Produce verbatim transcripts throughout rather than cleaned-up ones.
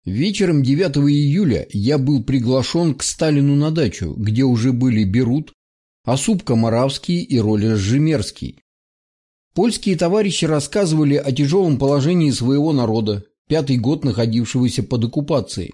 Вечером девятого июля я был приглашен к Сталину на дачу, где уже были Берут, Осупко-Моравский и Ролеш-Жемерский. Польские товарищи рассказывали о тяжелом положении своего народа, пятый год находившегося под оккупацией.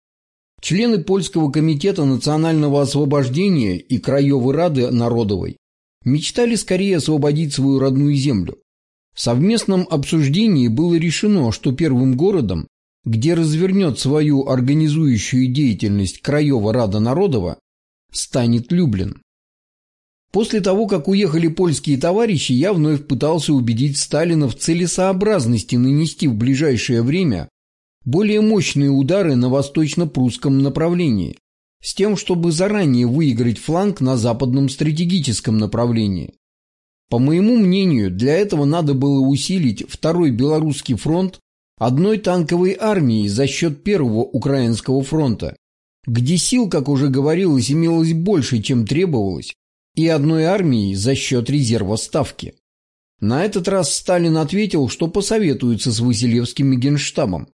Члены Польского комитета национального освобождения и Краевой Рады Народовой мечтали скорее освободить свою родную землю. В совместном обсуждении было решено, что первым городом, где развернет свою организующую деятельность Краева Рада Народова, станет Люблин. После того, как уехали польские товарищи, я вновь пытался убедить Сталина в целесообразности нанести в ближайшее время более мощные удары на восточно-прусском направлении, с тем, чтобы заранее выиграть фланг на западном стратегическом направлении. По моему мнению, для этого надо было усилить Второй Белорусский фронт одной танковой армией за счет Первого Украинского фронта, где сил, как уже говорилось, имелось больше, чем требовалось, и одной армией за счет резерва Ставки. На этот раз Сталин ответил, что посоветуется с Василевским и Генштабом.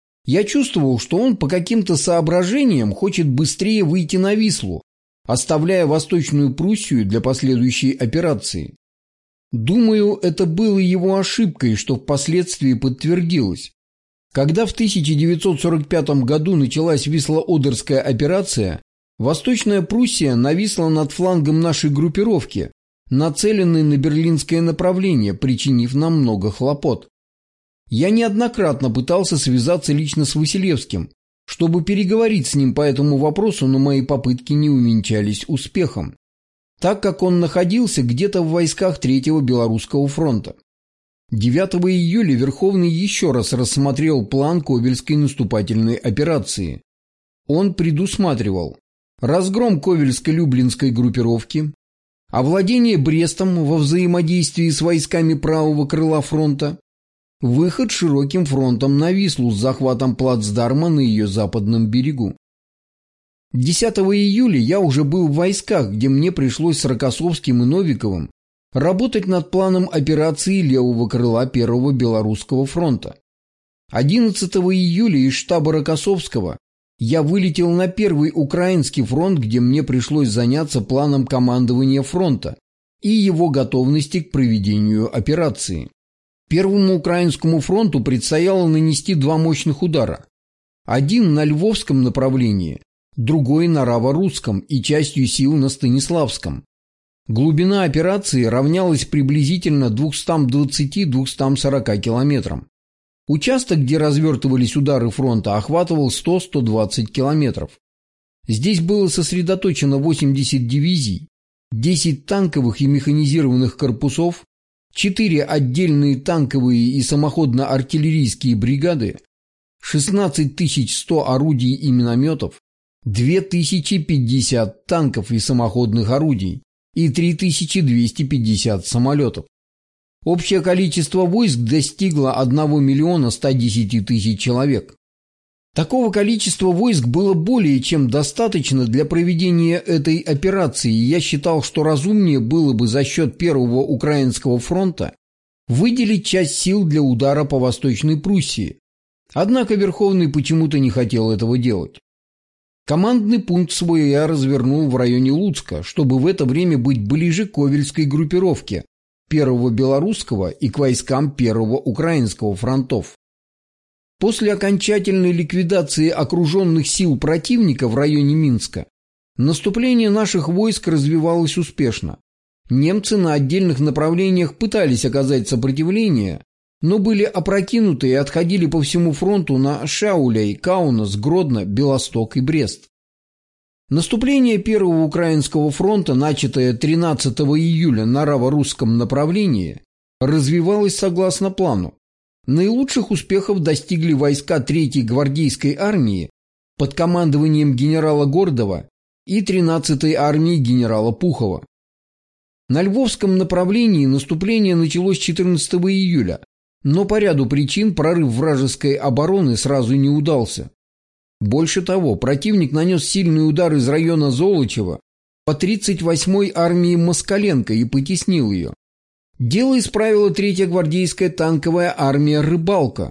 Я чувствовал, что он по каким-то соображениям хочет быстрее выйти на Вислу, оставляя Восточную Пруссию для последующей операции. Думаю, это было его ошибкой, что впоследствии подтвердилось. Когда в тысяча девятьсот сорок пятом году началась Висло-Одерская операция, Восточная Пруссия нависла над флангом нашей группировки, нацеленной на берлинское направление, причинив нам много хлопот. Я неоднократно пытался связаться лично с Василевским, чтобы переговорить с ним по этому вопросу, но мои попытки не увенчались успехом, так как он находился где-то в войсках Третьего Белорусского фронта. девятого июля Верховный еще раз рассмотрел план Ковельской наступательной операции. Он предусматривал разгром Ковельско-Люблинской группировки, овладение Брестом во взаимодействии с войсками правого крыла фронта, выход широким фронтом на Вислу с захватом плацдарма на ее западном берегу. десятого июля я уже был в войсках, где мне пришлось с Рокоссовским и Новиковым работать над планом операции левого крыла Первого Белорусского фронта. одиннадцатого июля из штаба Рокоссовского я вылетел на Первый Украинский фронт, где мне пришлось заняться планом командования фронта и его готовности к проведению операции. Первому Украинскому фронту предстояло нанести два мощных удара. Один на Львовском направлении, другой на Раворусском и частью сил на Станиславском. Глубина операции равнялась приблизительно двумстам двадцати — двумстам сорока километрам. Участок, где развертывались удары фронта, охватывал сто — сто двадцать километров. Здесь было сосредоточено восемьдесят дивизий, десять танковых и механизированных корпусов, четыре отдельные танковые и самоходно-артиллерийские бригады, шестнадцать тысяч сто орудий и минометов, две тысячи пятьдесят танков и самоходных орудий и три тысячи двести пятьдесят самолетов. Общее количество войск достигло одного миллиона ста десяти тысяч человек. Такого количества войск было более чем достаточно для проведения этой операции, и я считал, что разумнее было бы за счет Первого Украинского фронта выделить часть сил для удара по Восточной Пруссии. Однако Верховный почему-то не хотел этого делать. Командный пункт свой я развернул в районе Луцка, чтобы в это время быть ближе к Ковельской группировке Первого Белорусского и к войскам Первого Украинского фронтов. После окончательной ликвидации окруженных сил противника в районе Минска наступление наших войск развивалось успешно. Немцы на отдельных направлениях пытались оказать сопротивление, но были опрокинуты и отходили по всему фронту на Шауляй, Каунас, Гродно, Белосток и Брест. Наступление Первого Украинского фронта, начатое тринадцатого июля на Раворусском направлении, развивалось согласно плану. Наилучших успехов достигли войска Третьей гвардейской армии под командованием генерала Гордова и тринадцатой армии генерала Пухова. На Львовском направлении наступление началось четырнадцатого июля, но по ряду причин прорыв вражеской обороны сразу не удался. Больше того, противник нанес сильный удар из района Золочева по тридцать восьмой армии Москаленко и потеснил ее. Дело исправила Третья гвардейская танковая армия «Рыбалка»,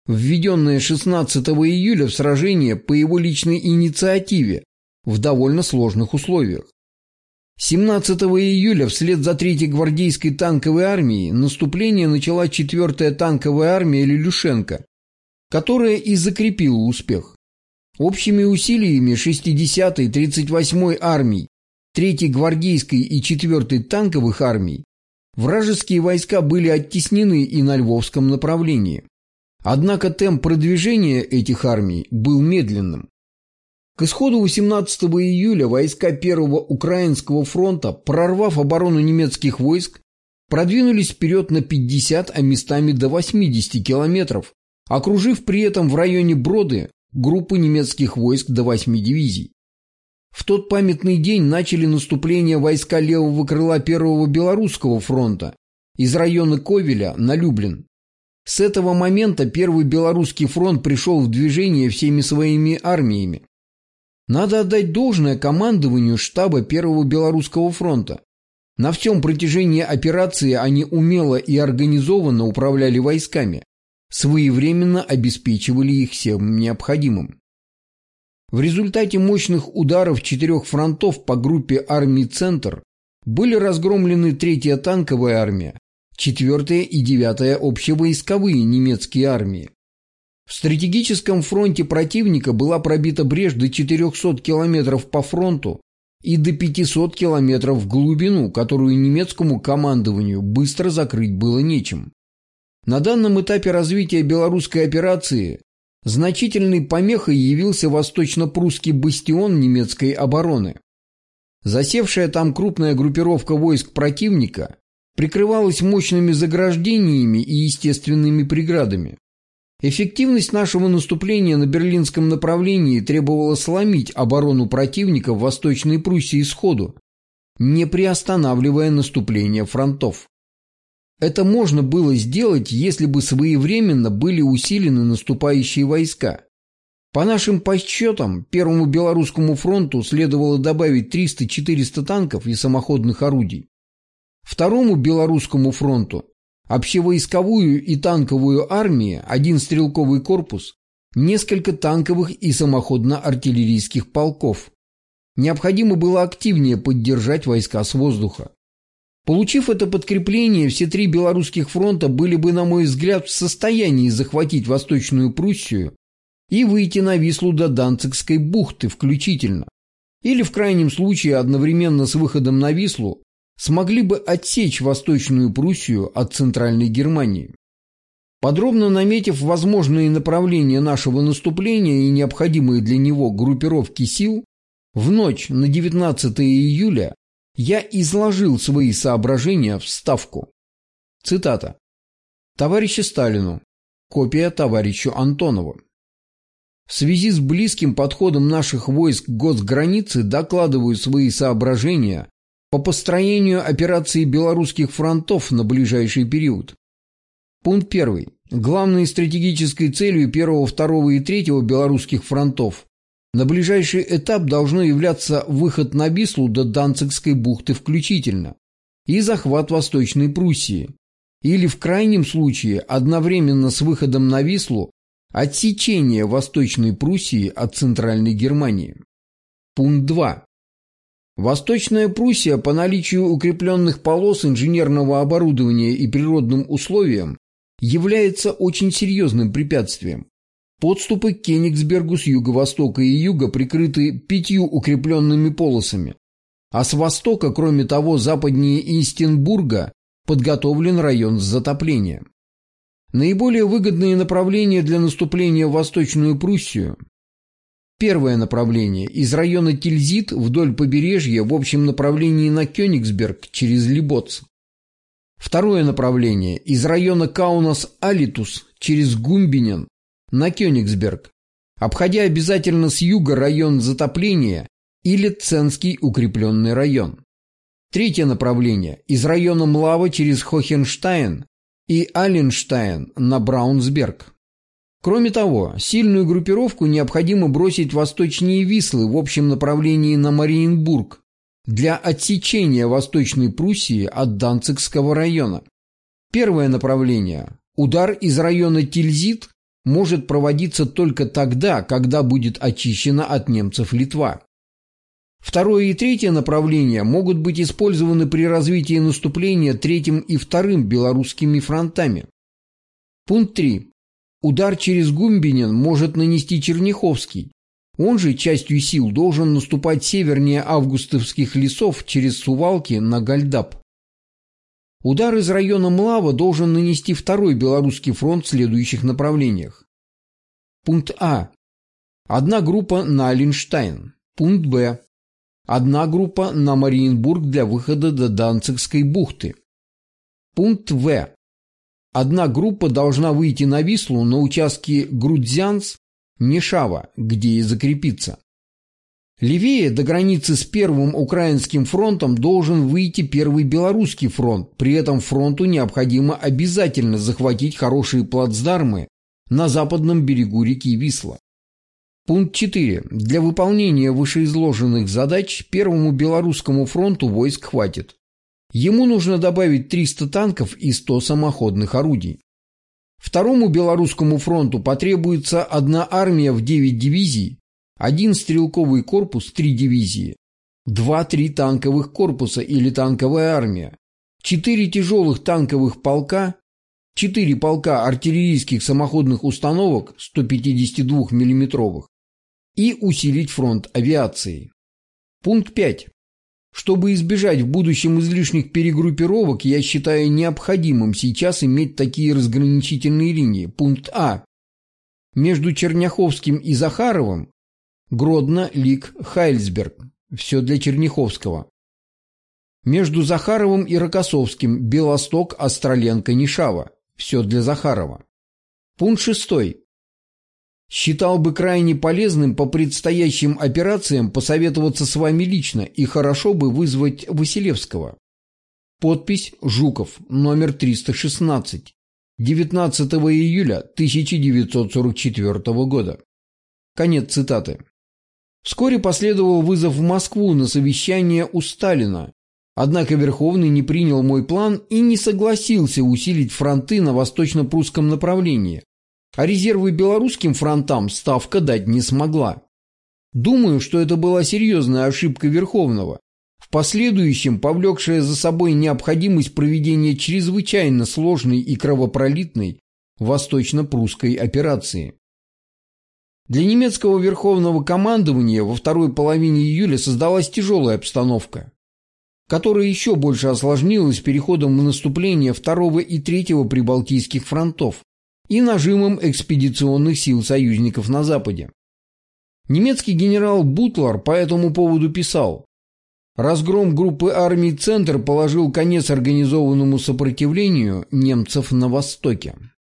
введенное шестнадцатого июля в сражение по его личной инициативе в довольно сложных условиях. семнадцатого июля вслед за третьей гвардейской танковой армией наступление начала четвёртая танковая армия Лелюшенко, которая и закрепила успех. Общими усилиями шестидесятой, тридцать восьмой армий, третьей гвардейской и четвёртой танковых армий вражеские войска были оттеснены и на Львовском направлении. Однако темп продвижения этих армий был медленным. К исходу восемнадцатого июля войска Первого Украинского фронта, прорвав оборону немецких войск, продвинулись вперед на пятьдесят, а местами до восьмидесяти километров, окружив при этом в районе Броды группы немецких войск до восьми дивизий. В тот памятный день начали наступление войска левого крыла Первого Белорусского фронта из района Ковеля на Люблин. С этого момента Первый Белорусский фронт пришел в движение всеми своими армиями. Надо отдать должное командованию штаба Первого Белорусского фронта. На всем протяжении операции они умело и организованно управляли войсками, своевременно обеспечивали их всем необходимым. В результате мощных ударов четырех фронтов по группе армий «Центр» были разгромлены третья танковая армия, четвёртая и девятая общевойсковые немецкие армии. В стратегическом фронте противника была пробита брешь до четырёхсот километров по фронту и до пятисот километров в глубину, которую немецкому командованию быстро закрыть было нечем. На данном этапе развития белорусской операции значительной помехой явился восточно-прусский бастион немецкой обороны. Засевшая там крупная группировка войск противника прикрывалась мощными заграждениями и естественными преградами. Эффективность нашего наступления на берлинском направлении требовала сломить оборону противника в Восточной Пруссии сходу, не приостанавливая наступление фронтов. Это можно было сделать, если бы своевременно были усилены наступающие войска. По нашим подсчетам, Первому Белорусскому фронту следовало добавить триста-четыреста танков и самоходных орудий. Второму Белорусскому фронту общевойсковую и танковую армии, один стрелковый корпус, несколько танковых и самоходно-артиллерийских полков. Необходимо было активнее поддержать войска с воздуха. Получив это подкрепление, все три белорусских фронта были бы, на мой взгляд, в состоянии захватить Восточную Пруссию и выйти на Вислу до Данцигской бухты включительно, или в крайнем случае одновременно с выходом на Вислу смогли бы отсечь Восточную Пруссию от Центральной Германии. Подробно наметив возможные направления нашего наступления и необходимые для него группировки сил, в ночь на девятнадцатое июля я изложил свои соображения в Ставку. Цитата. Товарищу Сталину. Копия товарищу Антонову. В связи с близким подходом наших войск к госгранице докладываю свои соображения по построению операции белорусских фронтов на ближайший период. Пункт первый. Главной стратегической целью первого, второго и третьего белорусских фронтов на ближайший этап должно являться выход на Вислу до Данцигской бухты включительно и захват Восточной Пруссии, или в крайнем случае одновременно с выходом на Вислу отсечение Восточной Пруссии от Центральной Германии. Пункт два. Восточная Пруссия по наличию укрепленных полос инженерного оборудования и природным условиям является очень серьезным препятствием. Подступы к Кенигсбергу с юго-востока и юга прикрыты пятью укрепленными полосами, а с востока, кроме того, западнее Истенбурга подготовлен район с затоплением. Наиболее выгодные направления для наступления в Восточную Пруссию. Первое направление – из района Тильзит вдоль побережья в общем направлении на Кёнигсберг через Либоц. Второе направление – из района Каунас-Алитус через Гумбинен на Кёнигсберг, обходя обязательно с юга район затопления или Ценский укрепленный район. Третье направление – из района Млава через Хохенштайн и Аленштайн на Браунсберг. Кроме того, сильную группировку необходимо бросить восточнее Вислы в общем направлении на Мариенбург для отсечения Восточной Пруссии от Данцигского района. Первое направление – удар из района Тильзит может проводиться только тогда, когда будет очищена от немцев Литва. Второе и третье направления могут быть использованы при развитии наступления третьим и вторым белорусскими фронтами. Пункт три. Удар через Гумбинин может нанести Черняховский. Он же частью сил должен наступать севернее августовских лесов через Сувалки на Гальдап. Удар из района Млава должен нанести второй Белорусский фронт в следующих направлениях. Пункт А. Одна группа на Ленштайн. Пункт Б. Одна группа на Мариенбург для выхода до Данцигской бухты. Пункт В. Одна группа должна выйти на Вислу на участке Грудзянс-Нешава, где и закрепиться. Левее до границы с Первым Украинским фронтом должен выйти Первый Белорусский фронт, при этом фронту необходимо обязательно захватить хорошие плацдармы на западном берегу реки Висла. Пункт четыре. Для выполнения вышеизложенных задач Первому Белорусскому фронту войск хватит. Ему нужно добавить триста танков и сто самоходных орудий. Второму Белорусскому фронту потребуется одна армия в девять дивизий, один стрелковый корпус, три дивизии, два-три танковых корпуса или танковая армия, четыре тяжелых танковых полка, четыре полка артиллерийских самоходных установок сто пятьдесят два миллиметровых и усилить фронт авиацией. Пункт пять. Чтобы избежать в будущем излишних перегруппировок, я считаю необходимым сейчас иметь такие разграничительные линии. Пункт А. Между Черняховским и Захаровым Гродно, Лик, Хайльсберг. Все для Черняховского. Между Захаровым и Рокоссовским Белосток, Остроленко, Нишава. Все для Захарова. Пункт шестой. Считал бы крайне полезным по предстоящим операциям посоветоваться с вами лично и хорошо бы вызвать Василевского. Подпись Жуков, номер триста шестнадцать, девятнадцатого июля тысяча девятьсот сорок четвёртого года. Конец цитаты. Вскоре последовал вызов в Москву на совещание у Сталина, однако Верховный не принял мой план и не согласился усилить фронты на восточно-прусском направлении, а резервы белорусским фронтам Ставка дать не смогла. Думаю, что это была серьезная ошибка Верховного, в последующем повлекшая за собой необходимость проведения чрезвычайно сложной и кровопролитной восточно-прусской операции. Для немецкого верховного командования во второй половине июля создалась тяжелая обстановка, которая еще больше осложнилась переходом в наступление второго и третьего прибалтийских фронтов и нажимом экспедиционных сил союзников на Западе. Немецкий генерал Бутлер по этому поводу писал: «Разгром группы армий «Центр» положил конец организованному сопротивлению немцев на Востоке».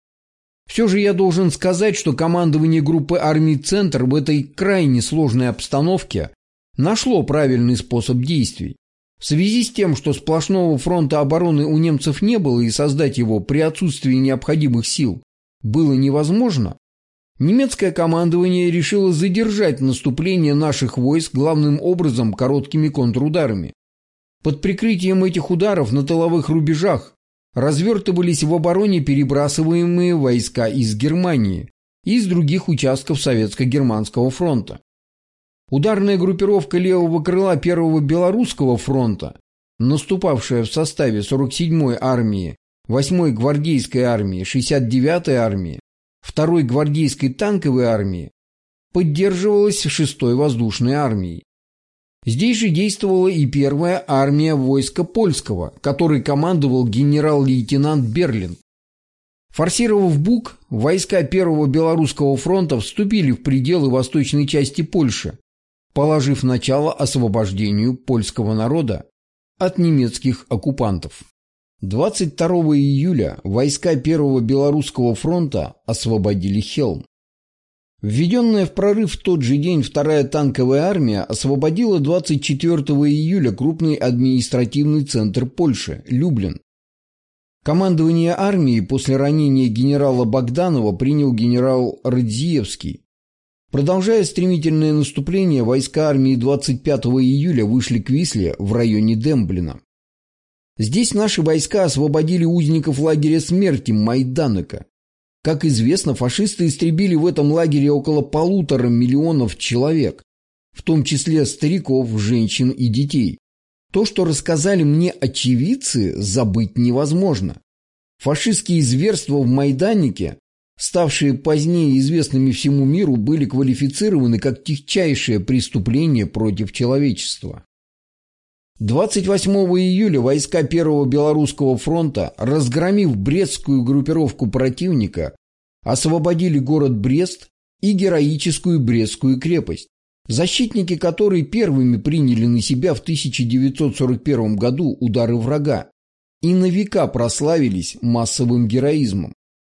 Все же я должен сказать, что командование группы армий «Центр» в этой крайне сложной обстановке нашло правильный способ действий. В связи с тем, что сплошного фронта обороны у немцев не было и создать его при отсутствии необходимых сил было невозможно, немецкое командование решило задержать наступление наших войск главным образом короткими контрударами. Под прикрытием этих ударов на тыловых рубежах развертывались в обороне перебрасываемые войска из Германии и из других участков Советско-Германского фронта. Ударная группировка левого крыла Первого Белорусского фронта, наступавшая в составе сорок седьмой армии, восьмой гвардейской армии, шестьдесят девятой армии, второй гвардейской танковой армии, поддерживалась шестой воздушной армией. Здесь же действовала и первая армия войска польского, которой командовал генерал-лейтенант Берлин. Форсировав Буг, войска Первого Белорусского фронта вступили в пределы восточной части Польши, положив начало освобождению польского народа от немецких оккупантов. двадцать второго июля войска Первого Белорусского фронта освободили Хелм. Введенная в прорыв в тот же день вторая танковая армия освободила двадцать четвёртого июля крупный административный центр Польши – Люблин. Командование армией после ранения генерала Богданова принял генерал Радзиевский. Продолжая стремительное наступление, войска армии двадцать пятого июля вышли к Висле в районе Демблина. Здесь наши войска освободили узников лагеря смерти Майданека, Как известно, фашисты истребили в этом лагере около полутора миллионов человек, в том числе стариков, женщин и детей. То, что рассказали мне очевидцы, забыть невозможно. Фашистские зверства в Майданнике, ставшие позднее известными всему миру, были квалифицированы как тягчайшее преступление против человечества. двадцать восьмого июля войска Первого Белорусского фронта, разгромив брестскую группировку противника, освободили город Брест и героическую Брестскую крепость, защитники которой первыми приняли на себя в тысяча девятьсот сорок первом году удары врага и на века прославились массовым героизмом.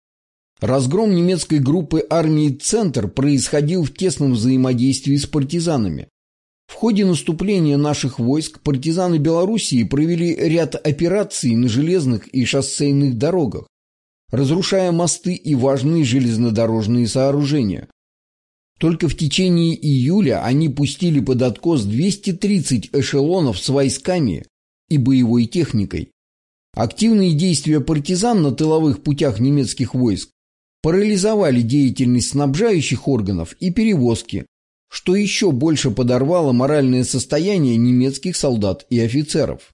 Разгром немецкой группы армии «Центр» происходил в тесном взаимодействии с партизанами. В ходе наступления наших войск партизаны Белоруссии провели ряд операций на железных и шоссейных дорогах, разрушая мосты и важные железнодорожные сооружения. Только в течение июля они пустили под откос двести тридцать эшелонов с войсками и боевой техникой. Активные действия партизан на тыловых путях немецких войск парализовали деятельность снабжающих органов и перевозки, что еще больше подорвало моральное состояние немецких солдат и офицеров.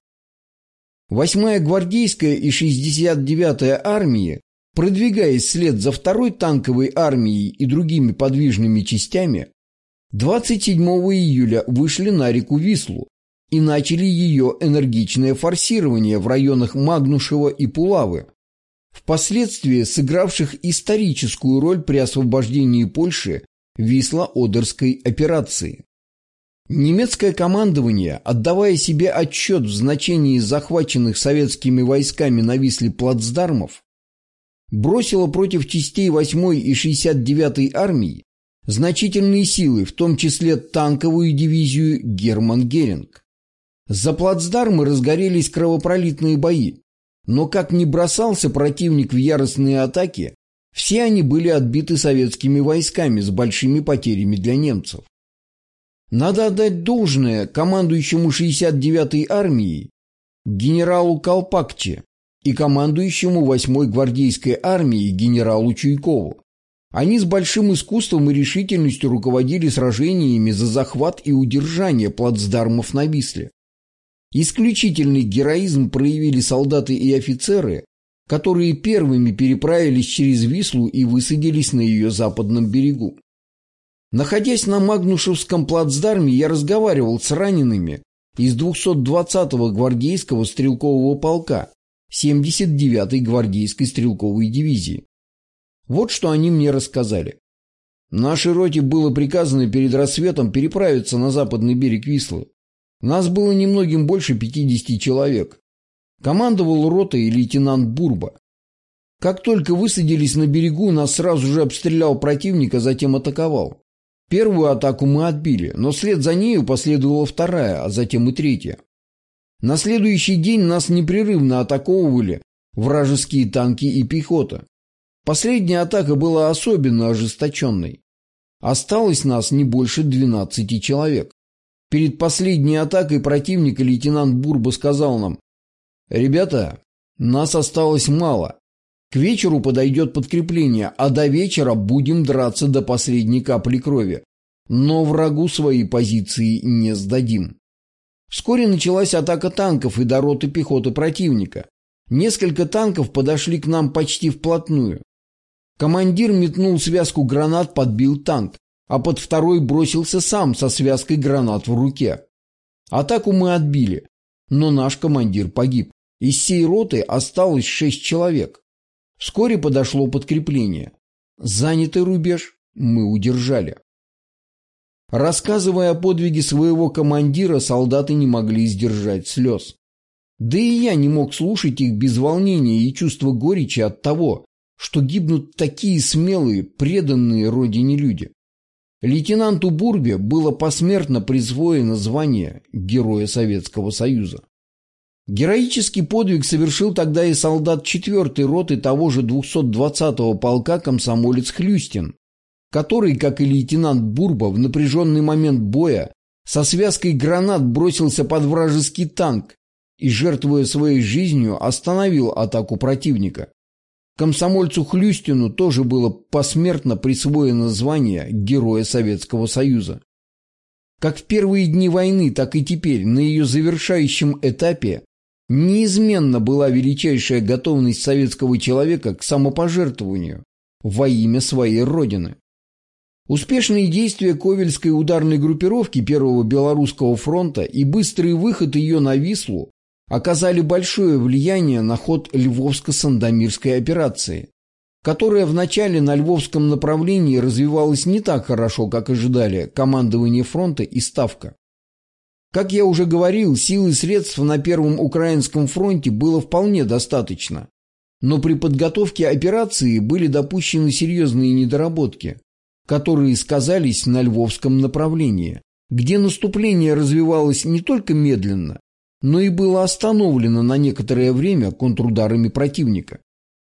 восьмая гвардейская и шестьдесят девятая армии, продвигаясь вслед за второй танковой армией и другими подвижными частями, двадцать седьмого июля вышли на реку Вислу и начали ее энергичное форсирование в районах Магнушева и Пулавы, впоследствии сыгравших историческую роль при освобождении Польши Висло-Одерской операции. Немецкое командование, отдавая себе отчет в значении захваченных советскими войсками на Висле плацдармов, бросило против частей восьмой и шестьдесят девятой армий значительные силы, в том числе танковую дивизию «Герман Геринг». За плацдармы разгорелись кровопролитные бои, но как ни бросался противник в яростные атаки, все они были отбиты советскими войсками с большими потерями для немцев. Надо отдать должное командующему шестьдесят девятой армией генералу Колпакче и командующему восьмой гвардейской армией генералу Чуйкову. Они с большим искусством и решительностью руководили сражениями за захват и удержание плацдармов на Висле. Исключительный героизм проявили солдаты и офицеры, которые первыми переправились через Вислу и высадились на ее западном берегу. Находясь на Магнушевском плацдарме, я разговаривал с ранеными из двухсот двадцатого гвардейского стрелкового полка семьдесят девятой гвардейской стрелковой дивизии. Вот что они мне рассказали. Нашей роте было приказано перед рассветом переправиться на западный берег Вислы. Нас было немногим больше пятидесяти человек. Командовал ротой лейтенант Бурба. Как только высадились на берегу, нас сразу же обстрелял противник, а затем атаковал. Первую атаку мы отбили, но вслед за нею последовала вторая, а затем и третья. На следующий день нас непрерывно атаковывали вражеские танки и пехота. Последняя атака была особенно ожесточенной. Осталось нас не больше двенадцати человек. Перед последней атакой противника лейтенант Бурба сказал нам: «Ребята, нас осталось мало. К вечеру подойдет подкрепление, а до вечера будем драться до последней капли крови. Но врагу свои позиции не сдадим». Вскоре началась атака танков и до роты пехоты противника. Несколько танков подошли к нам почти вплотную. Командир метнул связку гранат, подбил танк, а под второй бросился сам со связкой гранат в руке. Атаку мы отбили, но наш командир погиб. Из всей роты осталось шесть человек. Вскоре подошло подкрепление. Занятый рубеж мы удержали. Рассказывая о подвиге своего командира, солдаты не могли сдержать слез. Да и я не мог слушать их без волнения и чувства горечи от того, что гибнут такие смелые, преданные родине люди. Лейтенанту Бурбе было посмертно присвоено звание Героя Советского Союза. Героический подвиг совершил тогда и солдат четвертой роты того же двухсот двадцатого полка комсомолец Хлюстин, который, как и лейтенант Бурба, в напряженный момент боя со связкой гранат бросился под вражеский танк и, жертвуя своей жизнью, остановил атаку противника. Комсомольцу Хлюстину тоже было посмертно присвоено звание Героя Советского Союза. Как в первые дни войны, так и теперь, на ее завершающем этапе, неизменно была величайшая готовность советского человека к самопожертвованию во имя своей Родины. Успешные действия Ковельской ударной группировки Первого Белорусского фронта и быстрый выход ее на Вислу оказали большое влияние на ход Львовско-Сандомирской операции, которая вначале на Львовском направлении развивалась не так хорошо, как ожидали командование фронта и Ставка. Как я уже говорил, сил и средств на Первом Украинском фронте было вполне достаточно, но при подготовке операции были допущены серьезные недоработки, которые сказались на Львовском направлении, где наступление развивалось не только медленно, но и было остановлено на некоторое время контрударами противника.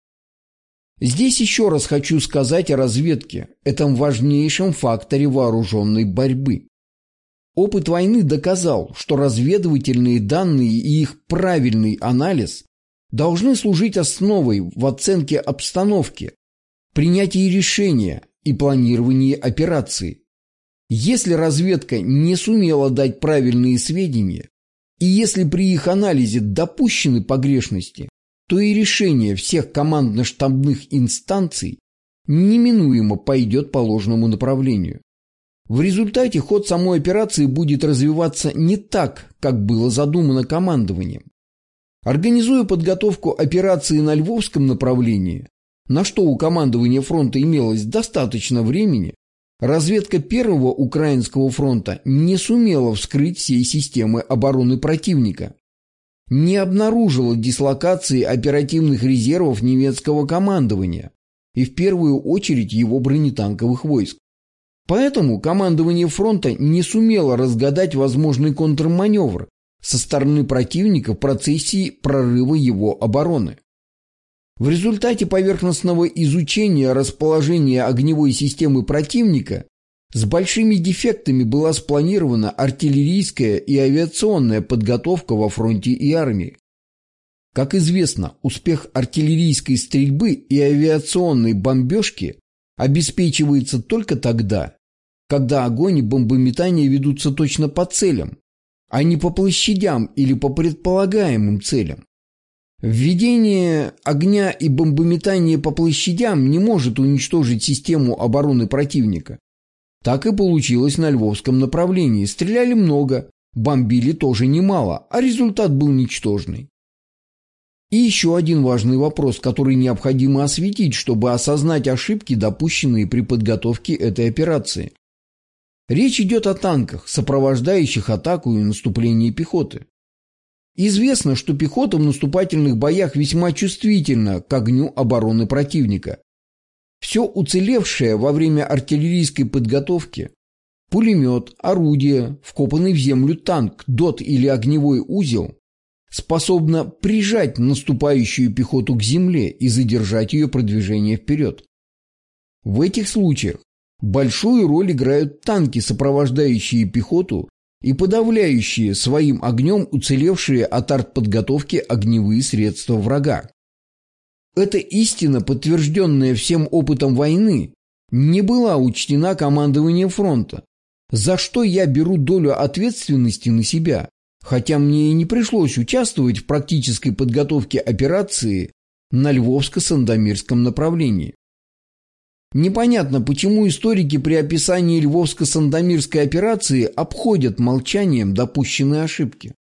Здесь еще раз хочу сказать о разведке, этом важнейшем факторе вооруженной борьбы. Опыт войны доказал, что разведывательные данные и их правильный анализ должны служить основой в оценке обстановки, принятии решения и планировании операции. Если разведка не сумела дать правильные сведения, и если при их анализе допущены погрешности, то и решение всех командно-штабных инстанций неминуемо пойдет по ложному направлению. В результате ход самой операции будет развиваться не так, как было задумано командованием. Организуя подготовку операции на Львовском направлении, на что у командования фронта имелось достаточно времени, разведка Первого Украинского фронта не сумела вскрыть всей системы обороны противника, не обнаружила дислокации оперативных резервов немецкого командования и в первую очередь его бронетанковых войск. Поэтому командование фронта не сумело разгадать возможный контрманевр со стороны противника в процессе прорыва его обороны. В результате поверхностного изучения расположения огневой системы противника с большими дефектами была спланирована артиллерийская и авиационная подготовка во фронте и армии. Как известно, успех артиллерийской стрельбы и авиационной бомбежки обеспечивается только тогда, когда огонь и бомбометание ведутся точно по целям, а не по площадям или по предполагаемым целям. Введение огня и бомбометание по площадям не может уничтожить систему обороны противника. Так и получилось на Львовском направлении. Стреляли много, бомбили тоже немало, а результат был ничтожный. И еще один важный вопрос, который необходимо осветить, чтобы осознать ошибки, допущенные при подготовке этой операции. Речь идет о танках, сопровождающих атаку и наступление пехоты. Известно, что пехота в наступательных боях весьма чувствительна к огню обороны противника. Все уцелевшее во время артиллерийской подготовки – пулемет, орудие, вкопанный в землю танк, дот или огневой узел – способно прижать наступающую пехоту к земле и задержать ее продвижение вперед. В этих случаях большую роль играют танки, сопровождающие пехоту и подавляющие своим огнем уцелевшие от артподготовки огневые средства врага. Эта истина, подтвержденная всем опытом войны, не была учтена командованием фронта, за что я беру долю ответственности на себя, хотя мне и не пришлось участвовать в практической подготовке операции на Львовско-Сандомирском направлении. Непонятно, почему историки при описании Львовско-Сандомирской операции обходят молчанием допущенные ошибки.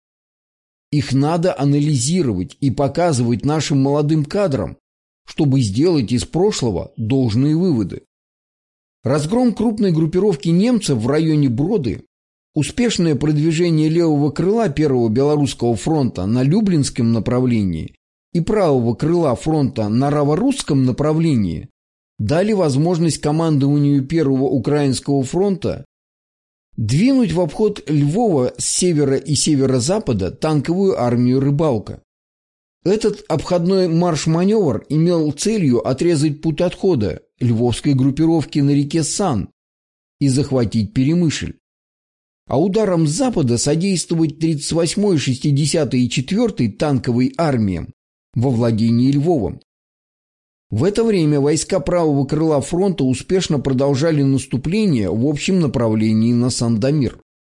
Их надо анализировать и показывать нашим молодым кадрам, чтобы сделать из прошлого должные выводы. Разгром крупной группировки немцев в районе Броды, успешное продвижение левого крыла Первого Белорусского фронта на Люблинском направлении и правого крыла фронта на Раворусском направлении дали возможность командованию Первого Украинского фронта двинуть в обход Львова с севера и северо-запада танковую армию «Рыбалка». Этот обходной марш-маневр имел целью отрезать путь отхода львовской группировки на реке Сан и захватить Перемышль, а ударом с запада содействовать тридцать восьмой, шестидесятой и четвёртой танковой армиям во владении Львовом. В это время войска правого крыла фронта успешно продолжали наступление в общем направлении на Сандомир.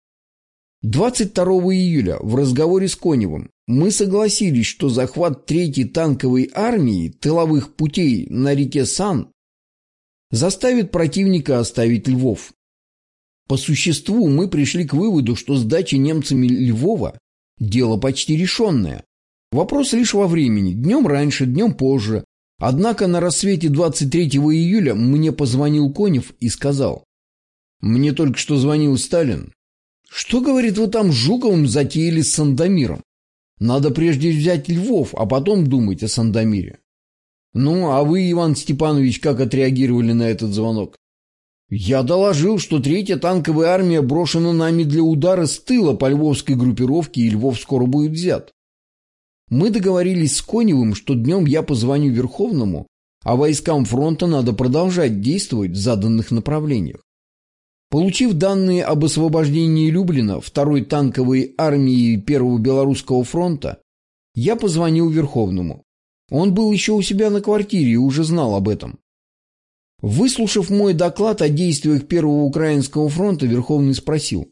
двадцать второго июля в разговоре с Коневым мы согласились, что захват третьей танковой армии тыловых путей на реке Сан заставит противника оставить Львов. По существу мы пришли к выводу, что сдача немцами Львова – дело почти решенное. Вопрос лишь во времени, днем раньше, днем позже. Однако на рассвете двадцать третьего июля мне позвонил Конев и сказал: «Мне только что звонил Сталин. Что, говорит, вы там с Жуковым затеяли с Сандомиром? Надо прежде взять Львов, а потом думать о Сандомире». Ну, а вы, Иван Степанович, как отреагировали на этот звонок? Я доложил, что третья танковая армия брошена нами для удара с тыла по львовской группировке, и Львов скоро будет взят. Мы договорились с Коневым, что днем я позвоню Верховному, а войскам фронта надо продолжать действовать в заданных направлениях. Получив данные об освобождении Люблина второй танковой армии Первого Белорусского фронта, я позвонил Верховному. Он был еще у себя на квартире и уже знал об этом. Выслушав мой доклад о действиях Первого Украинского фронта, Верховный спросил: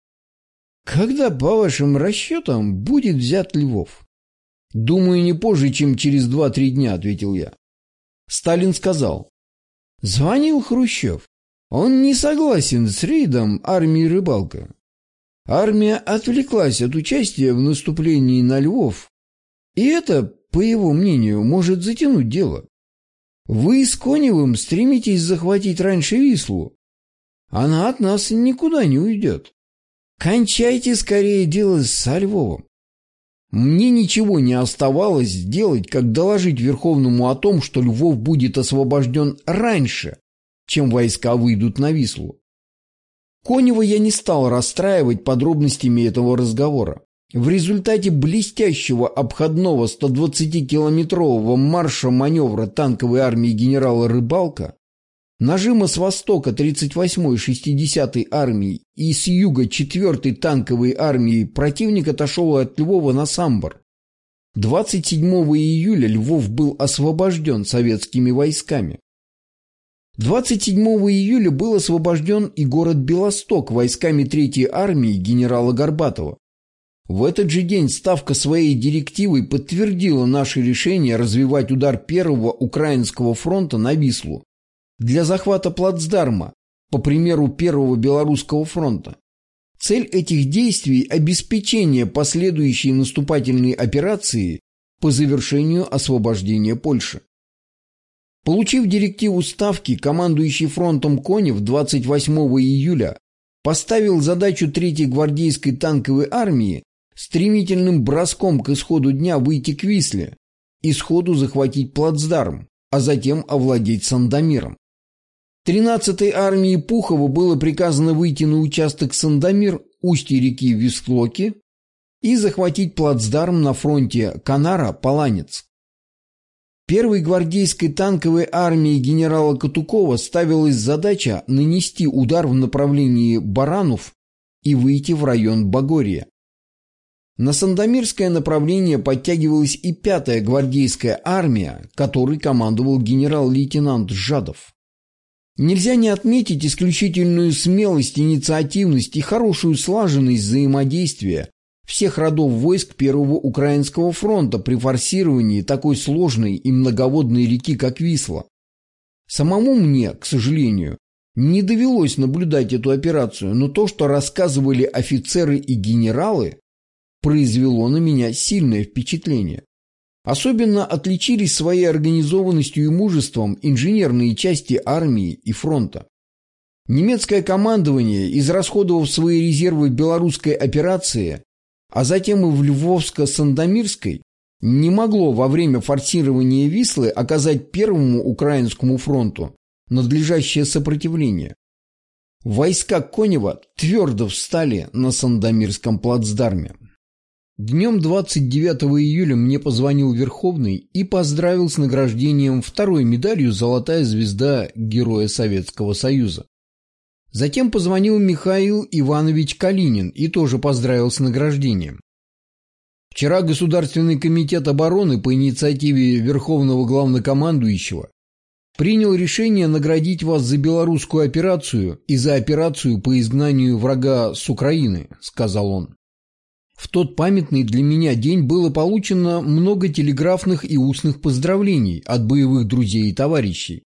«Когда, по вашим расчетам, будет взят Львов?» «Думаю, не позже, чем через два-три дня», — ответил я. Сталин сказал: «Звонил Хрущев. Он не согласен с рейдом армии Рыбалка. Армия отвлеклась от участия в наступлении на Львов, и это, по его мнению, может затянуть дело. Вы с Коневым стремитесь захватить раньше Вислу. Она от нас никуда не уйдет. Кончайте скорее дело со Львовом». Мне ничего не оставалось сделать, как доложить Верховному о том, что Львов будет освобожден раньше, чем войска выйдут на Вислу. Конева я не стал расстраивать подробностями этого разговора. В результате блестящего обходного стодвадцатикилометрового марша-маневра танковой армии генерала Рыбалка, нажима с востока тридцать восьмой шестидесятой армии и с юга четвёртой танковой армии противник отошел от Львова на Самбор. двадцать седьмого июля Львов был освобожден советскими войсками. двадцать седьмого июля был освобожден и город Белосток войсками третьей армии генерала Горбатова. В этот же день Ставка своей директивой подтвердила наше решение развивать удар Первого Украинского фронта на Вислу для захвата плацдарма, по примеру Первого Белорусского фронта. Цель этих действий – обеспечение последующей наступательной операции по завершению освобождения Польши. Получив директиву Ставки, командующий фронтом Конев двадцать восьмого июля поставил задачу третьей гвардейской танковой армии стремительным броском к исходу дня выйти к Висле и сходу захватить плацдарм, а затем овладеть Сандомиром. тринадцатой армии Пухова было приказано выйти на участок Сандомир, устье реки Висклоки, и захватить плацдарм на фронте Канара-Паланец. Первой гвардейской танковой армии генерала Катукова ставилась задача нанести удар в направлении Баранов и выйти в район Багория. На Сандомирское направление подтягивалась и пятая гвардейская армия, которой командовал генерал-лейтенант Жадов. Нельзя не отметить исключительную смелость, инициативность и хорошую слаженность взаимодействия всех родов войск Первого Украинского фронта при форсировании такой сложной и многоводной реки, как Висла. Самому мне, к сожалению, не довелось наблюдать эту операцию, но то, что рассказывали офицеры и генералы, произвело на меня сильное впечатление. Особенно отличились своей организованностью и мужеством инженерные части армии и фронта. Немецкое командование, израсходовав свои резервы в белорусской операции, а затем и в Львовско-Сандомирской, не могло во время форсирования Вислы оказать Первому Украинскому фронту надлежащее сопротивление. Войска Конева твердо встали на Сандомирском плацдарме. Днем двадцать девятого июля мне позвонил Верховный и поздравил с награждением второй медалью «Золотая звезда Героя Советского Союза». Затем позвонил Михаил Иванович Калинин и тоже поздравил с награждением. В Вчера Государственный комитет обороны по инициативе Верховного Главнокомандующего принял решение наградить вас за белорусскую операцию и за операцию по изгнанию врага с Украины, сказал он. В тот памятный для меня день было получено много телеграфных и устных поздравлений от боевых друзей и товарищей.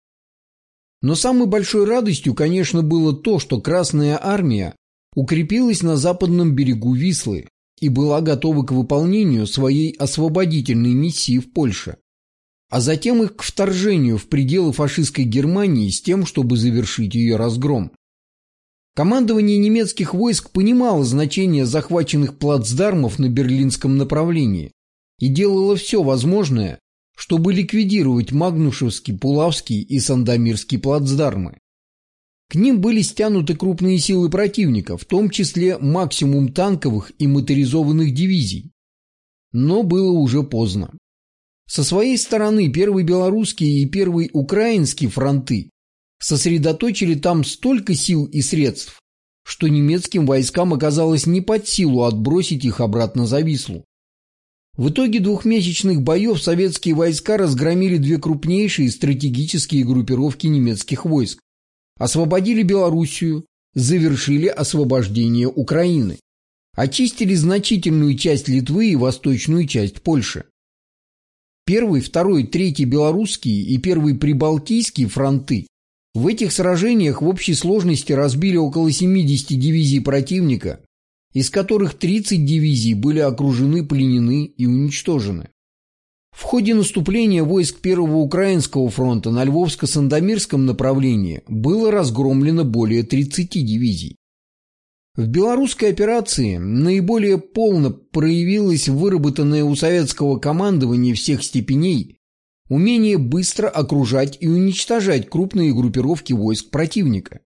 Но самой большой радостью, конечно, было то, что Красная Армия укрепилась на западном берегу Вислы и была готова к выполнению своей освободительной миссии в Польше, а затем их к вторжению в пределы фашистской Германии с тем, чтобы завершить ее разгром. Командование немецких войск понимало значение захваченных плацдармов на берлинском направлении и делало все возможное, чтобы ликвидировать Магнушевский, Пулавский и Сандомирский плацдармы. К ним были стянуты крупные силы противника, в том числе максимум танковых и моторизованных дивизий. Но было уже поздно. Со своей стороны Первый Белорусский и Первый Украинский фронты сосредоточили там столько сил и средств, что немецким войскам оказалось не под силу отбросить их обратно за Вислу. В итоге двухмесячных боев советские войска разгромили две крупнейшие стратегические группировки немецких войск, освободили Белоруссию, завершили освобождение Украины, очистили значительную часть Литвы и восточную часть Польши. Первый, второй, третий Белорусский и Первый Прибалтийский фронты в этих сражениях в общей сложности разбили около семидесяти дивизий противника, из которых тридцать дивизий были окружены, пленены и уничтожены. В ходе наступления войск Первого Украинского фронта на Львовско-Сандомирском направлении было разгромлено более тридцати дивизий. В белорусской операции наиболее полно проявилось выработанное у советского командования всех степеней умение быстро окружать и уничтожать крупные группировки войск противника.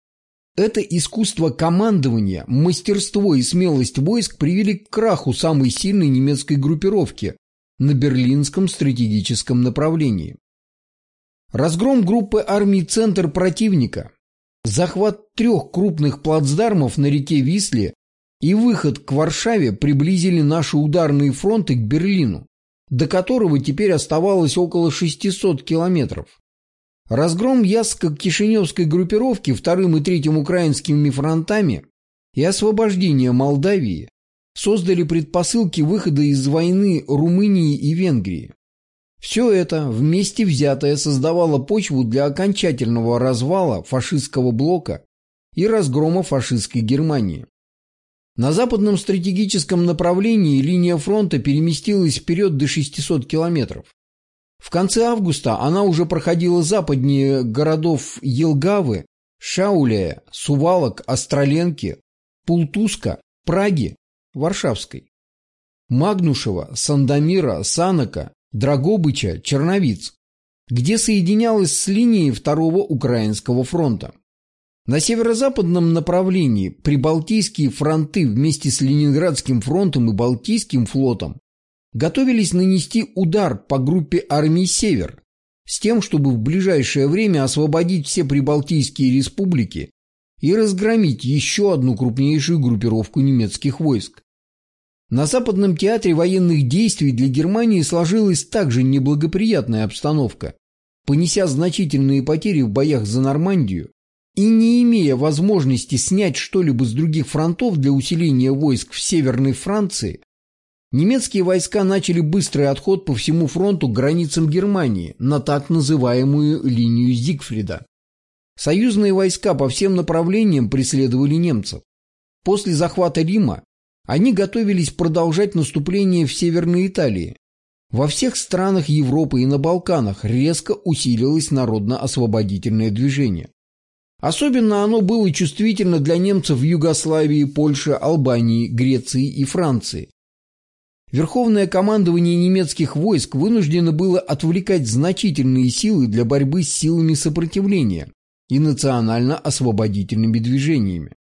Это искусство командования, мастерство и смелость войск привели к краху самой сильной немецкой группировки на берлинском стратегическом направлении. Разгром группы армий «Центр» противника, захват трех крупных плацдармов на реке Висле и выход к Варшаве приблизили наши ударные фронты к Берлину, до которого теперь оставалось около шестисот километров. Разгром Ясско-Кишиневской группировки вторым и третьим украинскими фронтами и освобождение Молдавии создали предпосылки выхода из войны Румынии и Венгрии. Все это вместе взятое создавало почву для окончательного развала фашистского блока и разгрома фашистской Германии. На западном стратегическом направлении линия фронта переместилась вперед до шестисот километров. В конце августа она уже проходила западнее городов Елгавы, Шауляя, Сувалок, Остроленки, Пултуска, Праги, Варшавской, Магнушева, Сандомира, Санака, Драгобыча, Черновиц, где соединялась с линией Второго Украинского фронта. На северо-западном направлении Прибалтийские фронты вместе с Ленинградским фронтом и Балтийским флотом готовились нанести удар по группе армий «Север» с тем, чтобы в ближайшее время освободить все прибалтийские республики и разгромить еще одну крупнейшую группировку немецких войск. На западном театре военных действий для Германии сложилась также неблагоприятная обстановка. Понеся значительные потери в боях за Нормандию и не имея возможности снять что-либо с других фронтов для усиления войск в Северной Франции, немецкие войска начали быстрый отход по всему фронту к границам Германии на так называемую линию Зигфрида. Союзные войска по всем направлениям преследовали немцев. После захвата Рима они готовились продолжать наступление в Северной Италии. Во всех странах Европы и на Балканах резко усилилось народно-освободительное движение. Особенно оно было чувствительно для немцев в Югославии, Польше, Албании, Греции и Франции. Верховное командование немецких войск вынуждено было отвлекать значительные силы для борьбы с силами сопротивления и национально-освободительными движениями.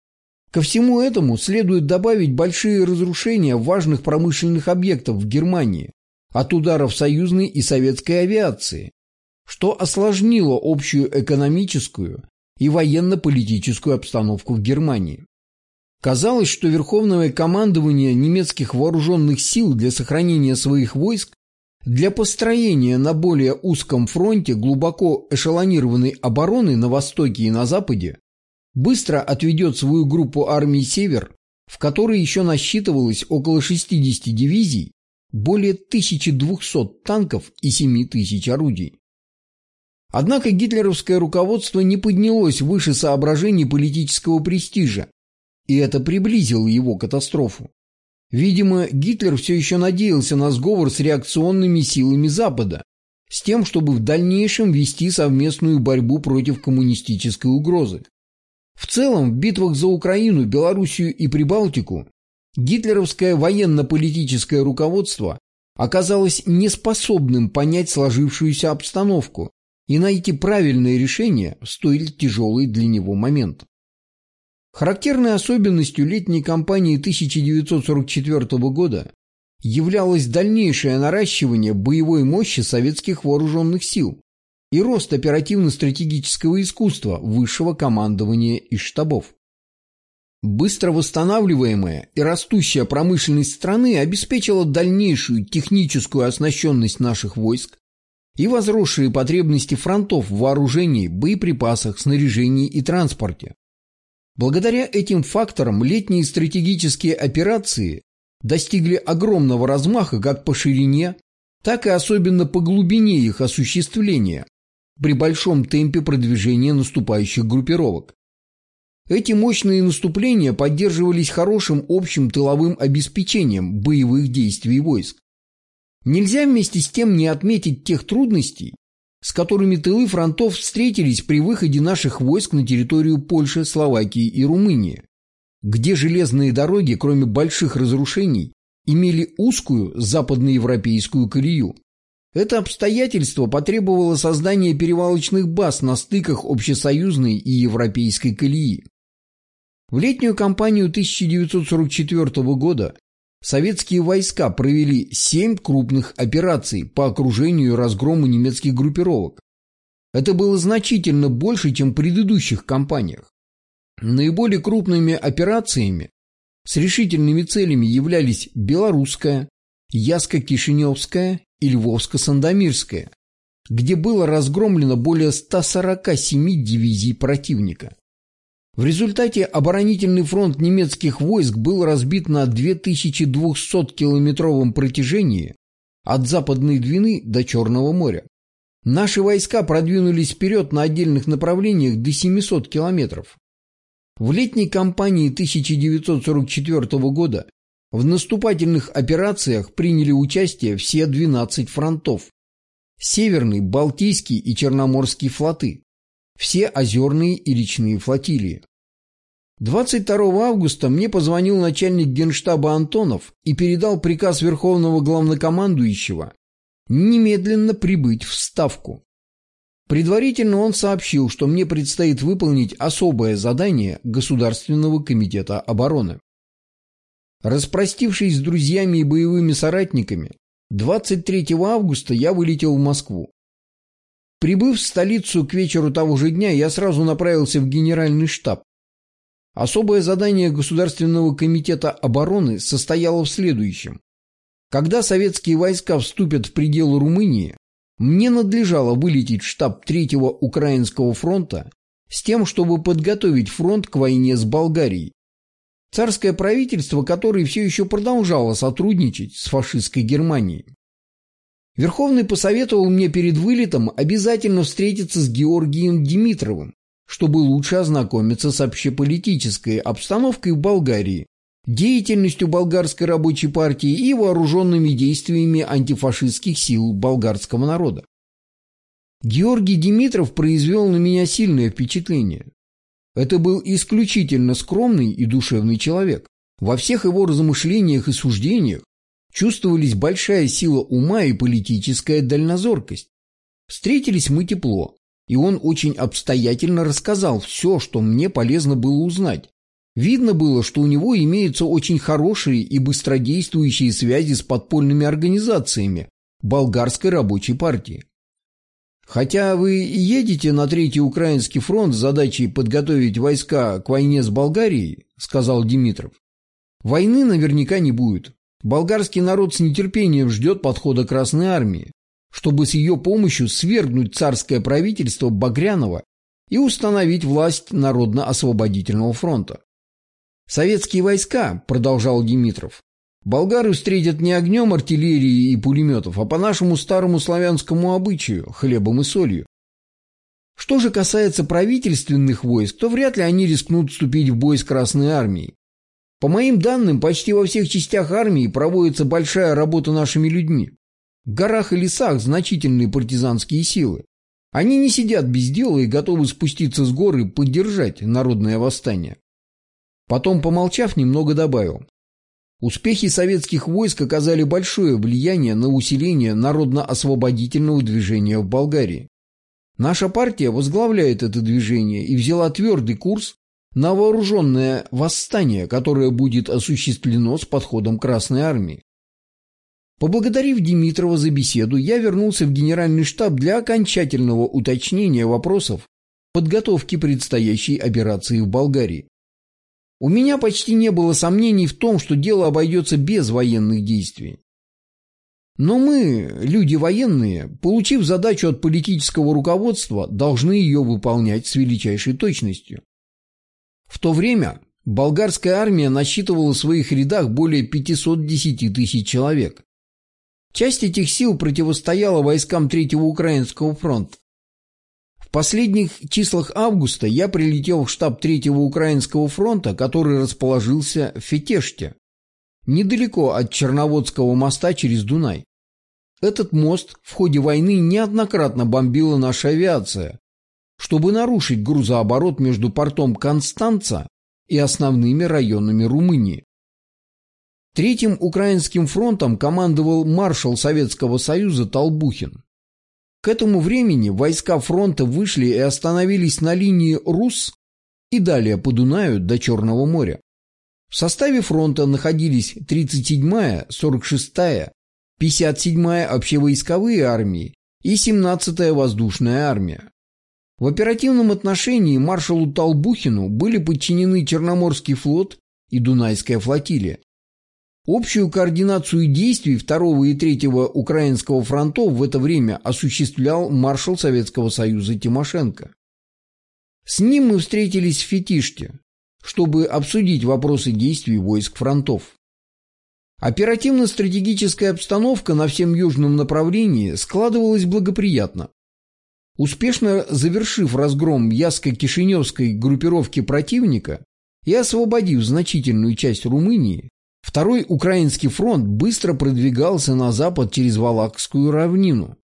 Ко всему этому следует добавить большие разрушения важных промышленных объектов в Германии от ударов союзной и советской авиации, что осложнило общую экономическую и военно-политическую обстановку в Германии. Казалось, что Верховное командование немецких вооруженных сил для сохранения своих войск, для построения на более узком фронте глубоко эшелонированной обороны на востоке и на западе, быстро отведет свою группу армий «Север», в которой еще насчитывалось около шестидесяти дивизий, более тысячи двухсот танков и семи тысяч орудий. Однако гитлеровское руководство не поднялось выше соображений политического престижа, и это приблизило его катастрофу. Видимо, Гитлер все еще надеялся на сговор с реакционными силами Запада, с тем, чтобы в дальнейшем вести совместную борьбу против коммунистической угрозы. В целом, в битвах за Украину, Белоруссию и Прибалтику гитлеровское военно-политическое руководство оказалось неспособным понять сложившуюся обстановку и найти правильное решение в столь тяжелый для него момент. Характерной особенностью летней кампании тысяча девятьсот сорок четвёртого года являлось дальнейшее наращивание боевой мощи советских вооруженных сил и рост оперативно-стратегического искусства высшего командования и штабов. Быстро восстанавливаемая и растущая промышленность страны обеспечила дальнейшую техническую оснащенность наших войск и возросшие потребности фронтов в вооружении, боеприпасах, снаряжении и транспорте. Благодаря этим факторам летние стратегические операции достигли огромного размаха как по ширине, так и особенно по глубине их осуществления при большом темпе продвижения наступающих группировок. Эти мощные наступления поддерживались хорошим общим тыловым обеспечением боевых действий войск. Нельзя вместе с тем не отметить тех трудностей, с которыми тылы фронтов встретились при выходе наших войск на территорию Польши, Словакии и Румынии, где железные дороги, кроме больших разрушений, имели узкую западноевропейскую колею. Это обстоятельство потребовало создания перевалочных баз на стыках общесоюзной и европейской колеи. В летнюю кампанию тысяча девятьсот сорок четвёртого года советские войска провели семь крупных операций по окружению и разгрому немецких группировок. Это было значительно больше, чем в предыдущих кампаниях. Наиболее крупными операциями с решительными целями являлись Белорусская, Ясско-Кишиневская и Львовско-Сандомирская, где было разгромлено более ста сорока семи дивизий противника. В результате оборонительный фронт немецких войск был разбит на две тысячи двухсоткилометровом протяжении от Западной Двины до Черного моря. Наши войска продвинулись вперед на отдельных направлениях до семисот километров. В летней кампании тысяча девятьсот сорок четвёртого года в наступательных операциях приняли участие все двенадцать фронтов: Северный, Балтийский и Черноморский флоты, все озерные и речные флотилии. двадцать второго августа мне позвонил начальник генштаба Антонов и передал приказ Верховного главнокомандующего немедленно прибыть в Ставку. Предварительно он сообщил, что мне предстоит выполнить особое задание Государственного комитета обороны. Распростившись с друзьями и боевыми соратниками, двадцать третьего августа я вылетел в Москву. Прибыв в столицу к вечеру того же дня, я сразу направился в Генеральный штаб. Особое задание Государственного комитета обороны состояло в следующем. Когда советские войска вступят в пределы Румынии, мне надлежало вылететь в штаб Третьего Украинского фронта с тем, чтобы подготовить фронт к войне с Болгарией, царское правительство которое все еще продолжало сотрудничать с фашистской Германией. Верховный посоветовал мне перед вылетом обязательно встретиться с Георгием Димитровым, чтобы лучше ознакомиться с общеполитической обстановкой в Болгарии, деятельностью болгарской рабочей партии и вооруженными действиями антифашистских сил болгарского народа. Георгий Димитров произвел на меня сильное впечатление. Это был исключительно скромный и душевный человек. Во всех его размышлениях и суждениях чувствовались большая сила ума и политическая дальнозоркость. Встретились мы тепло, и он очень обстоятельно рассказал все, что мне полезно было узнать. Видно было, что у него имеются очень хорошие и быстродействующие связи с подпольными организациями болгарской рабочей партии. Хотя вы едете на Третий Украинский фронт с задачей подготовить войска к войне с Болгарией, сказал Димитров. «Войны наверняка не будет. Болгарский народ с нетерпением ждет подхода Красной Армии, чтобы с ее помощью свергнуть царское правительство Багрянова и установить власть Народно-освободительного фронта. Советские войска, продолжал Димитров, болгары встретят не огнем артиллерии и пулеметов, а по нашему старому славянскому обычаю, хлебом и солью. Что же касается правительственных войск, то вряд ли они рискнут вступить в бой с Красной Армией. По моим данным, почти во всех частях армии проводится большая работа нашими людьми. В горах и лесах значительные партизанские силы. Они не сидят без дела и готовы спуститься с гор и поддержать народное восстание. Потом, помолчав, немного добавил. Успехи советских войск оказали большое влияние на усиление народно-освободительного движения в Болгарии. Наша партия возглавляет это движение и взяла твердый курс на вооруженное восстание, которое будет осуществлено с подходом Красной Армии. Поблагодарив Димитрова за беседу, я вернулся в генеральный штаб для окончательного уточнения вопросов подготовки предстоящей операции в Болгарии. У меня почти не было сомнений в том, что дело обойдется без военных действий. Но мы, люди военные, получив задачу от политического руководства, должны ее выполнять с величайшей точностью. В то время болгарская армия насчитывала в своих рядах более пятисот десяти тысяч человек. Часть этих сил противостояла войскам Третьего Украинского фронта. В последних числах августа я прилетел в штаб Третьего Украинского фронта, который расположился в Фетеште, недалеко от Черноводского моста через Дунай. Этот мост в ходе войны неоднократно бомбила наша авиация, чтобы нарушить грузооборот между портом Констанца и основными районами Румынии. Третьим Украинским фронтом командовал маршал Советского Союза Толбухин. К этому времени войска фронта вышли и остановились на линии Рус и далее по Дунаю до Черного моря. В составе фронта находились тридцать седьмая, сорок шестая, пятьдесят седьмая общевойсковые армии и семнадцатая воздушная армия. В оперативном отношении маршалу Толбухину были подчинены Черноморский флот и Дунайская флотилия. Общую координацию действий второго и третьего Украинского фронтов в это время осуществлял маршал Советского Союза Тимошенко. С ним мы встретились в Фетиште, чтобы обсудить вопросы действий войск фронтов. Оперативно-стратегическая обстановка на всем южном направлении складывалась благоприятно. Успешно завершив разгром Ясско-Кишиневской группировки противника и освободив значительную часть Румынии, Второй Украинский фронт быстро продвигался на запад через Валахскую равнину.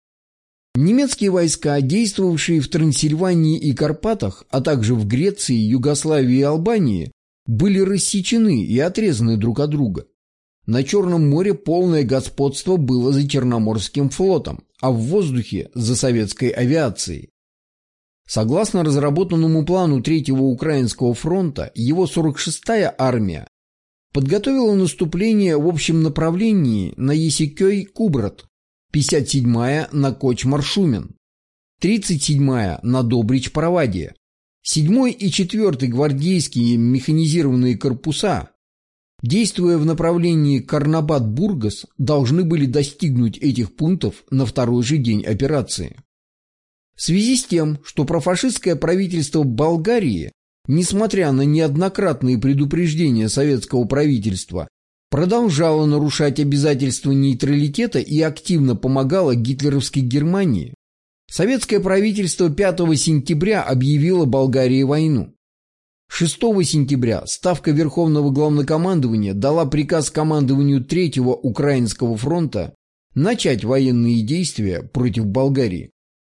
Немецкие войска, действовавшие в Трансильвании и Карпатах, а также в Греции, Югославии и Албании, были рассечены и отрезаны друг от друга. На Черном море полное господство было за Черноморским флотом, а в воздухе – за советской авиацией. Согласно разработанному плану Третьего Украинского фронта, его сорок шестая армия подготовила наступление в общем направлении на Есикёй-Кубрат, пятьдесят седьмая на Коч-Маршумен, тридцать седьмая на Добрич-Провадия, седьмой и четвёртый гвардейские механизированные корпуса, действуя в направлении Карнобат-Бургас, должны были достигнуть этих пунктов на второй же день операции. В связи с тем, что профашистское правительство Болгарии, несмотря на неоднократные предупреждения советского правительства, продолжало нарушать обязательства нейтралитета и активно помогало гитлеровской Германии, советское правительство пятого сентября объявило Болгарии войну. шестого сентября Ставка Верховного Главнокомандования дала приказ командованию Третьего Украинского фронта начать военные действия против Болгарии.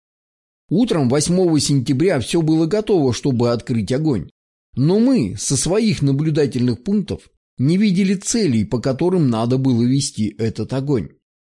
Утром восьмого сентября все было готово, чтобы открыть огонь. Но мы, со своих наблюдательных пунктов, не видели целей, по которым надо было вести этот огонь.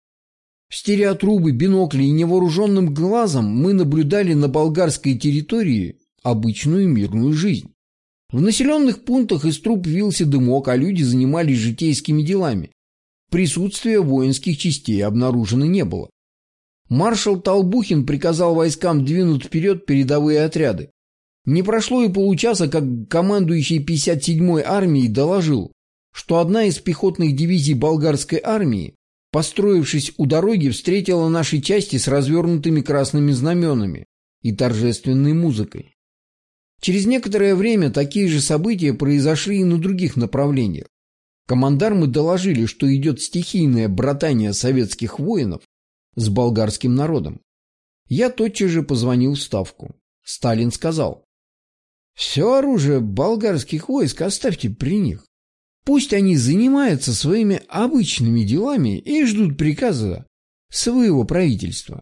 В стереотрубы, бинокли и невооруженным глазом мы наблюдали на болгарской территории обычную мирную жизнь. В населенных пунктах из труб вился дымок, а люди занимались житейскими делами. Присутствия воинских частей обнаружено не было. Маршал Толбухин приказал войскам двинуть вперед передовые отряды. Не прошло и получаса, как командующий пятьдесят седьмой армией доложил, что одна из пехотных дивизий болгарской армии, построившись у дороги, встретила наши части с развернутыми красными знаменами и торжественной музыкой. Через некоторое время такие же события произошли и на других направлениях. Командармы доложили, что идет стихийное братание советских воинов с болгарским народом. Я тотчас же позвонил в Ставку. Сталин сказал: «Все оружие болгарских войск оставьте при них. Пусть они занимаются своими обычными делами и ждут приказа своего правительства».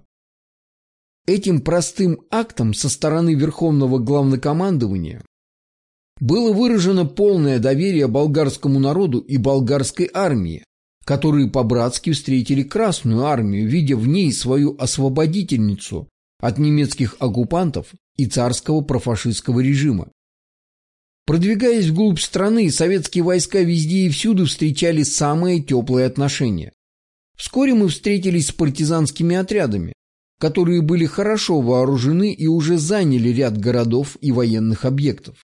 Этим простым актом со стороны Верховного Главнокомандования было выражено полное доверие болгарскому народу и болгарской армии, которые по-братски встретили Красную армию, видя в ней свою освободительницу от немецких оккупантов и царского профашистского режима. Продвигаясь вглубь страны, советские войска везде и всюду встречали самые теплые отношения. Вскоре мы встретились с партизанскими отрядами, которые были хорошо вооружены и уже заняли ряд городов и военных объектов.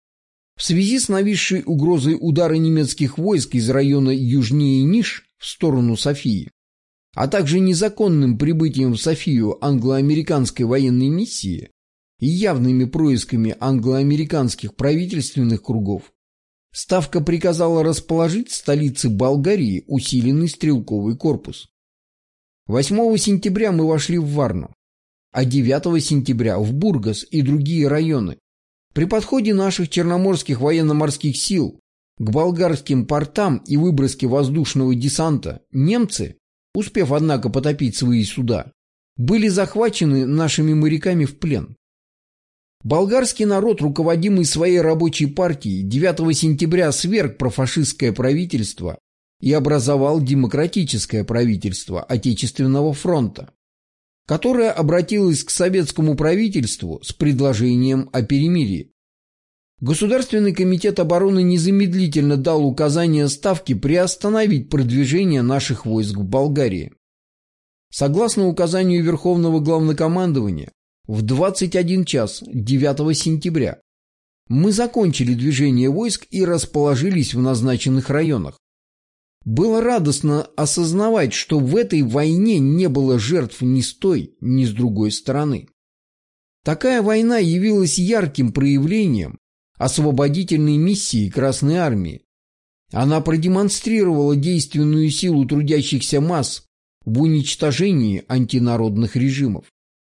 В связи с нависшей угрозой удара немецких войск из района южнее Ниш в сторону Софии, а также незаконным прибытием в Софию англо-американской военной миссии и явными происками англо-американских правительственных кругов, Ставка приказала расположить в столице Болгарии усиленный стрелковый корпус. восьмого сентября мы вошли в Варну, а девятого сентября в Бургас и другие районы. При подходе наших черноморских военно-морских сил к болгарским портам и выброске воздушного десанта немцы, успев, однако, потопить свои суда, были захвачены нашими моряками в плен. Болгарский народ, руководимый своей рабочей партией, девятого сентября сверг профашистское правительство и образовал демократическое правительство Отечественного фронта, которое обратилось к советскому правительству с предложением о перемирии. Государственный комитет обороны незамедлительно дал указание Ставке приостановить продвижение наших войск в Болгарии. Согласно указанию Верховного Главнокомандования, в двадцать один час девятого сентября мы закончили движение войск и расположились в назначенных районах. Было радостно осознавать, что в этой войне не было жертв ни с той, ни с другой стороны. Такая война явилась ярким проявлением освободительной миссии Красной армии. Она продемонстрировала действенную силу трудящихся масс в уничтожении антинародных режимов.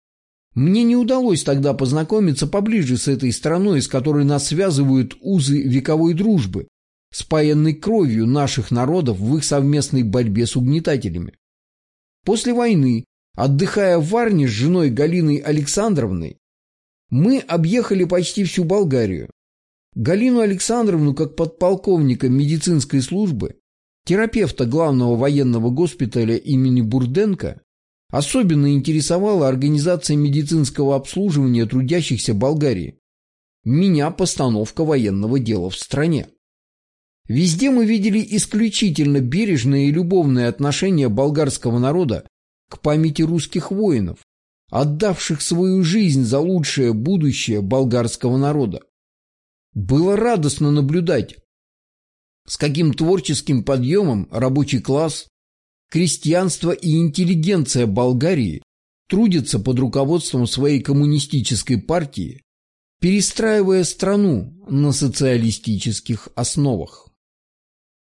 Мне не удалось тогда познакомиться поближе с этой страной, с которой нас связывают узы вековой дружбы, спаянной кровью наших народов в их совместной борьбе с угнетателями. После войны, отдыхая в Варне с женой Галиной Александровной, мы объехали почти всю Болгарию. Галину Александровну, как подполковника медицинской службы, терапевта главного военного госпиталя имени Бурденко, особенно интересовала организация медицинского обслуживания трудящихся Болгарии. Меня постановка военного дела в стране. Везде мы видели исключительно бережное и любовное отношение болгарского народа к памяти русских воинов, отдавших свою жизнь за лучшее будущее болгарского народа. Было радостно наблюдать, с каким творческим подъемом рабочий класс, крестьянство и интеллигенция Болгарии трудятся под руководством своей коммунистической партии, перестраивая страну на социалистических основах.